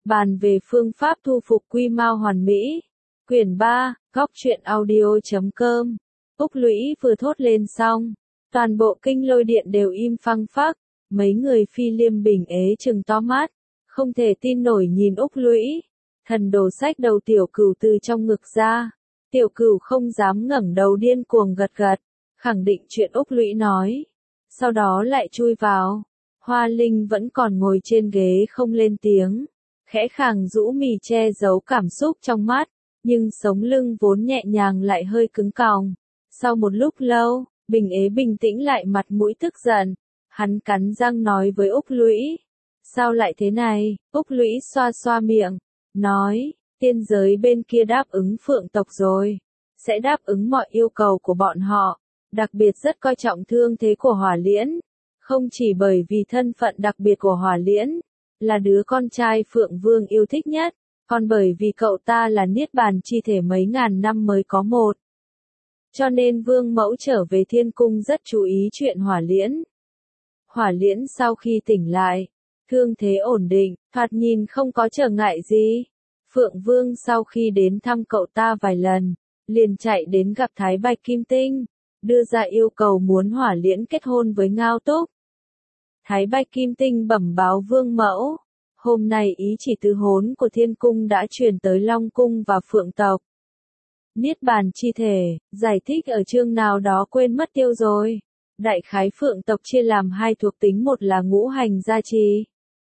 Bàn về phương pháp thu phục quy mao hoàn mỹ. Quyển 3, góc truyện audio.com. Úc Lũy vừa thốt lên xong, toàn bộ kinh lôi điện đều im phăng phắc, mấy người Phi Liêm Bình ế trừng to mắt, không thể tin nổi nhìn Úc Lũy. Thần đồ xách đầu Tiểu Cửu từ trong ngực ra, Tiểu Cửu không dám ngẩng đầu điên cuồng gật gật, khẳng định chuyện Úc Lũy nói. Sau đó lại chui vào. Hoa Linh vẫn còn ngồi trên ghế không lên tiếng, khẽ khàng rũ mì che giấu cảm xúc trong mắt, nhưng sống lưng vốn nhẹ nhàng lại hơi cứng còng. Sau một lúc lâu, Bình ế bình tĩnh lại, mặt mũi tức giận, hắn cắn răng nói với Úc Lũy. Sao lại thế này? Úc Lũy xoa xoa miệng, nói, tiên giới bên kia đáp ứng Phượng tộc rồi, sẽ đáp ứng mọi yêu cầu của bọn họ, đặc biệt rất coi trọng thương thế của Hỏa Liễn. Không chỉ bởi vì thân phận đặc biệt của Hỏa Liễn, là đứa con trai Phượng Vương yêu thích nhất, còn bởi vì cậu ta là niết bàn chi thể mấy ngàn năm mới có một. Cho nên Vương Mẫu trở về Thiên Cung rất chú ý chuyện Hỏa Liễn. Hỏa Liễn sau khi tỉnh lại, thương thế ổn định, thoạt nhìn không có trở ngại gì. Phượng Vương sau khi đến thăm cậu ta vài lần, liền chạy đến gặp Thái Bạch Kim Tinh, đưa ra yêu cầu muốn Hỏa Liễn kết hôn với Ngao Túc. Thái Bạch Kim Tinh bẩm báo Vương Mẫu, hôm nay ý chỉ tứ hốn của Thiên Cung đã truyền tới Long Cung và Phượng tộc. Niết bàn chi thể, giải thích ở chương nào đó quên mất tiêu rồi. Đại khái Phượng tộc chia làm hai thuộc tính, một là ngũ hành gia trì,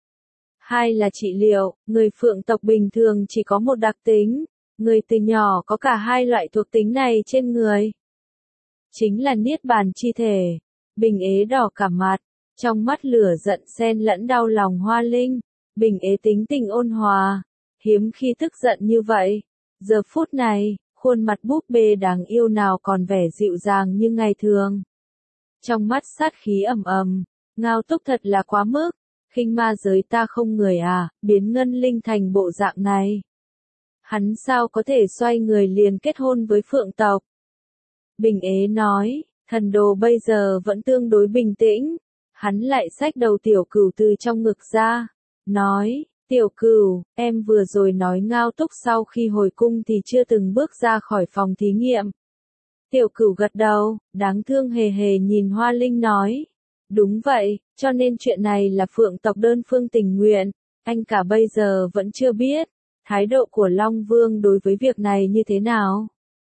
hai là trị liệu. Người Phượng tộc bình thường chỉ có một đặc tính, người từ nhỏ có cả hai loại thuộc tính này trên người. Chính là niết bàn chi thể. Bình ế đỏ cả mặt, trong mắt lửa giận xen lẫn đau lòng Hoa Linh. Bình ế tính tình ôn hòa, hiếm khi tức giận như vậy. Giờ phút này, khuôn mặt búp bê đáng yêu nào còn vẻ dịu dàng như ngày thường. Trong mắt sát khí ầm ầm, Ngao Túc thật là quá mức, khinh ma giới ta không người à, biến Ngân Linh thành bộ dạng này. Hắn sao có thể xoay người liền kết hôn với Phượng tộc? Bình ế nói, thần đồ bây giờ vẫn tương đối bình tĩnh, hắn lại xách đầu Tiểu Cửu từ trong ngực ra, nói, Tiểu Cửu, em vừa rồi nói Ngao Túc sau khi hồi cung thì chưa từng bước ra khỏi phòng thí nghiệm. Tiểu Cửu gật đầu, đáng thương hề hề nhìn Hoa Linh nói, đúng vậy, cho nên chuyện này là Phượng tộc đơn phương tình nguyện, anh cả bây giờ vẫn chưa biết, thái độ của Long Vương đối với việc này như thế nào.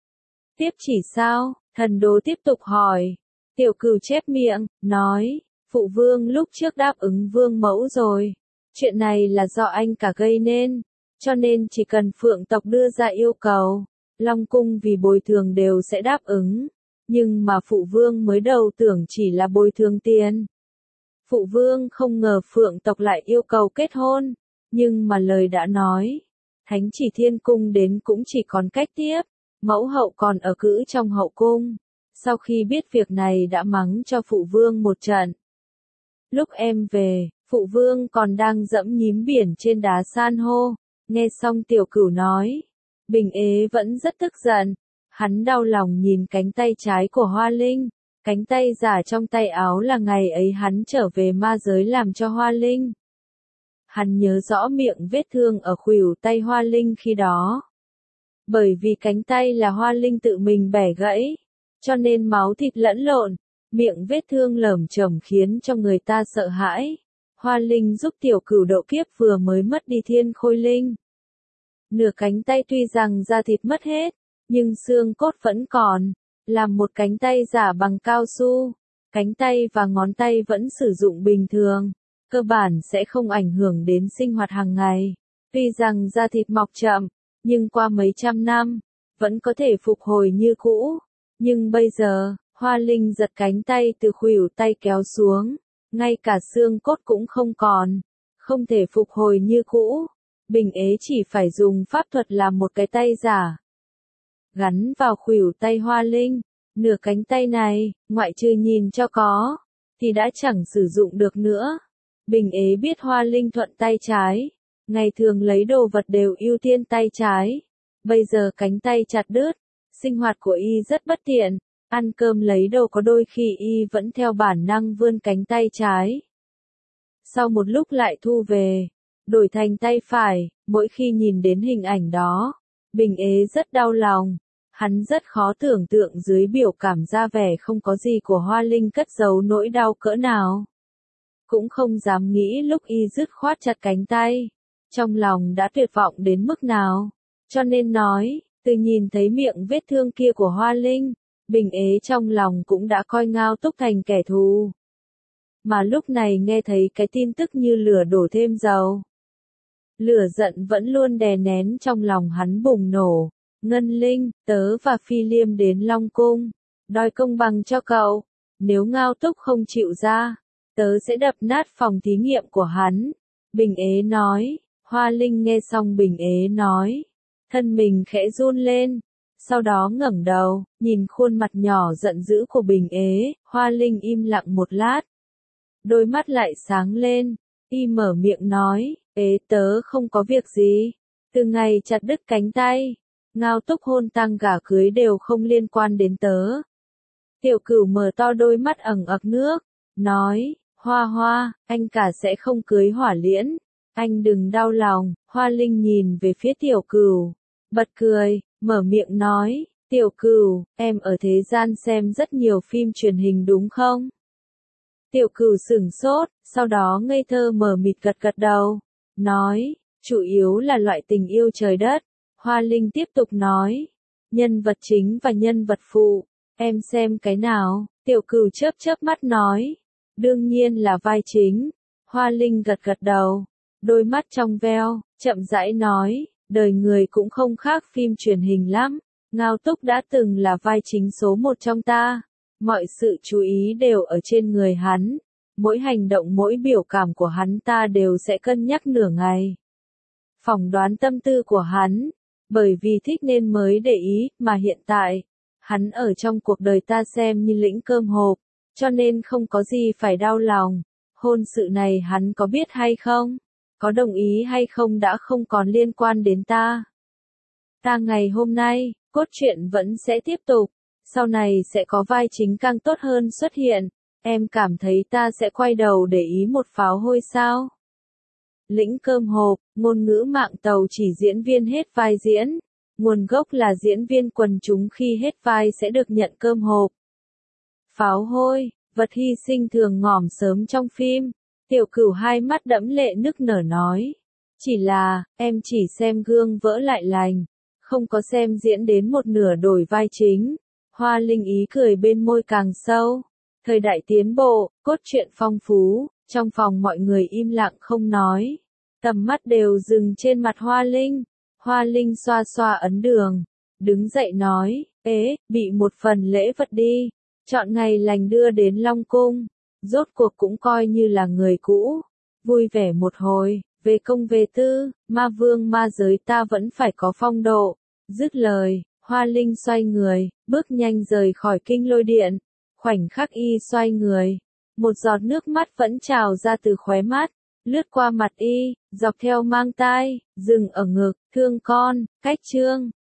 Tiếp chỉ sao? Thần đồ tiếp tục hỏi. Tiểu Cửu chép miệng, nói, Phụ Vương lúc trước đáp ứng Vương Mẫu rồi. Chuyện này là do anh cả gây nên, cho nên chỉ cần Phượng tộc đưa ra yêu cầu, Long Cung vì bồi thường đều sẽ đáp ứng. Nhưng mà Phụ Vương mới đầu tưởng chỉ là bồi thường tiền. Phụ Vương không ngờ Phượng tộc lại yêu cầu kết hôn, nhưng mà lời đã nói, thánh chỉ Thiên Cung đến cũng chỉ còn cách tiếp, mẫu hậu còn ở cữ trong hậu cung. Sau khi biết việc này đã mắng cho Phụ Vương một trận. Lúc em về, Phụ Vương còn đang dẫm nhím biển trên đá san hô. Nghe xong Tiểu Cửu nói, Bình ế vẫn rất tức giận. Hắn đau lòng nhìn cánh tay trái của Hoa Linh. Cánh tay giả trong tay áo là ngày ấy hắn trở về ma giới làm cho Hoa Linh. Hắn nhớ rõ miệng vết thương ở khuỷu tay Hoa Linh khi đó. Bởi vì cánh tay là Hoa Linh tự mình bẻ gãy, cho nên máu thịt lẫn lộn, miệng vết thương lởm chởm khiến cho người ta sợ hãi. Hoa Linh giúp Tiểu Cửu độ kiếp vừa mới mất đi thiên khôi linh. Nửa cánh tay tuy rằng da thịt mất hết, nhưng xương cốt vẫn còn, làm một cánh tay giả bằng cao su. Cánh tay và ngón tay vẫn sử dụng bình thường, cơ bản sẽ không ảnh hưởng đến sinh hoạt hàng ngày. Tuy rằng da thịt mọc chậm, nhưng qua mấy trăm năm, vẫn có thể phục hồi như cũ. Nhưng bây giờ, Hoa Linh giật cánh tay từ khuỷu tay kéo xuống, ngay cả xương cốt cũng không còn, không thể phục hồi như cũ. Bình ế chỉ phải dùng pháp thuật làm một cái tay giả, gắn vào khuỷu tay Hoa Linh. Nửa cánh tay này, ngoại trừ nhìn cho có, thì đã chẳng sử dụng được nữa. Bình ế biết Hoa Linh thuận tay trái, ngày thường lấy đồ vật đều ưu tiên tay trái. Bây giờ cánh tay chặt đứt, sinh hoạt của y rất bất tiện, ăn cơm lấy đồ có đôi khi y vẫn theo bản năng vươn cánh tay trái. Sau một lúc lại thu về, đổi thành tay phải, mỗi khi nhìn đến hình ảnh đó, Bình Ế rất đau lòng. Hắn rất khó tưởng tượng dưới biểu cảm ra vẻ không có gì của Hoa Linh cất giấu nỗi đau cỡ nào. Cũng không dám nghĩ lúc y dứt khoát chặt cánh tay, trong lòng đã tuyệt vọng đến mức nào. Cho nên nói, từ nhìn thấy miệng vết thương kia của Hoa Linh, Bình Ế trong lòng cũng đã coi Ngao Túc thành kẻ thù. Mà lúc này nghe thấy cái tin tức như lửa đổ thêm dầu. Lửa giận vẫn luôn đè nén trong lòng hắn bùng nổ. Ngân Linh, tớ và Phi Liêm đến Long Cung, đòi công bằng cho cậu. Nếu Ngao Túc không chịu ra, tớ sẽ đập nát phòng thí nghiệm của hắn. Bình Ế nói. Hoa Linh nghe xong Bình Ế nói, thân mình khẽ run lên. Sau đó ngẩng đầu, nhìn khuôn mặt nhỏ giận dữ của Bình Ế. Hoa Linh im lặng một lát, đôi mắt lại sáng lên. Y mở miệng nói, Ế tớ không có việc gì. Từ ngày chặt đứt cánh tay, Ngao Túc hôn tăng gả cưới đều không liên quan đến tớ. Tiểu Cửu mở to đôi mắt ẩn ực nước, nói, Hoa Hoa, anh cả sẽ không cưới Hỏa Liễn. Anh đừng đau lòng. Hoa Linh nhìn về phía Tiểu Cửu, bật cười, mở miệng nói, Tiểu Cửu, em ở thế gian xem rất nhiều phim truyền hình đúng không? Tiểu Cửu sửng sốt, sau đó ngây thơ mờ mịt gật gật đầu, nói, chủ yếu là loại tình yêu trời đất. Hoa Linh tiếp tục nói, nhân vật chính và nhân vật phụ, em xem cái nào? Tiểu Cửu chớp chớp mắt nói, đương nhiên là vai chính. Hoa Linh gật gật đầu, đôi mắt trong veo, chậm rãi nói, đời người cũng không khác phim truyền hình lắm. Ngao Túc đã từng là vai chính số một trong ta. Mọi sự chú ý đều ở trên người hắn. Mỗi hành động mỗi biểu cảm của hắn ta đều sẽ cân nhắc nửa ngày. Phỏng đoán tâm tư của hắn. Bởi vì thích nên mới để ý, mà hiện tại, hắn ở trong cuộc đời ta xem như lĩnh cơm hộp, cho nên không có gì phải đau lòng. Hôn sự này hắn có biết hay không? Có đồng ý hay không đã không còn liên quan đến ta. Ta ngày hôm nay, cốt truyện vẫn sẽ tiếp tục. Sau này sẽ có vai chính càng tốt hơn xuất hiện. Em cảm thấy ta sẽ quay đầu để ý một pháo hôi sao? Lĩnh cơm hộp, ngôn ngữ mạng tàu chỉ diễn viên hết vai diễn. Nguồn gốc là diễn viên quần chúng khi hết vai sẽ được nhận cơm hộp. Pháo hôi, vật hy sinh thường ngỏm sớm trong phim. Tiểu Cửu hai mắt đẫm lệ nức nở nói. Chỉ là, em chỉ xem gương vỡ lại lành. Không có xem diễn đến một nửa đổi vai chính. Hoa Linh ý cười bên môi càng sâu. Thời đại tiến bộ, cốt truyện phong phú, trong phòng mọi người im lặng không nói. Tầm mắt đều dừng trên mặt Hoa Linh. Hoa Linh xoa xoa ấn đường, đứng dậy nói, ế, bị một phần lễ vật đi. Chọn ngày lành đưa đến Long Cung. Rốt cuộc cũng coi như là người cũ. Vui vẻ một hồi, về công về tư, ma vương ma giới ta vẫn phải có phong độ. Dứt lời, Hoa Linh xoay người, bước nhanh rời khỏi kinh lôi điện. Khoảnh khắc y xoay người, một giọt nước mắt vẫn trào ra từ khóe mắt, lướt qua mặt y, dọc theo mang tai, dừng ở ngực, thương con, cách chương.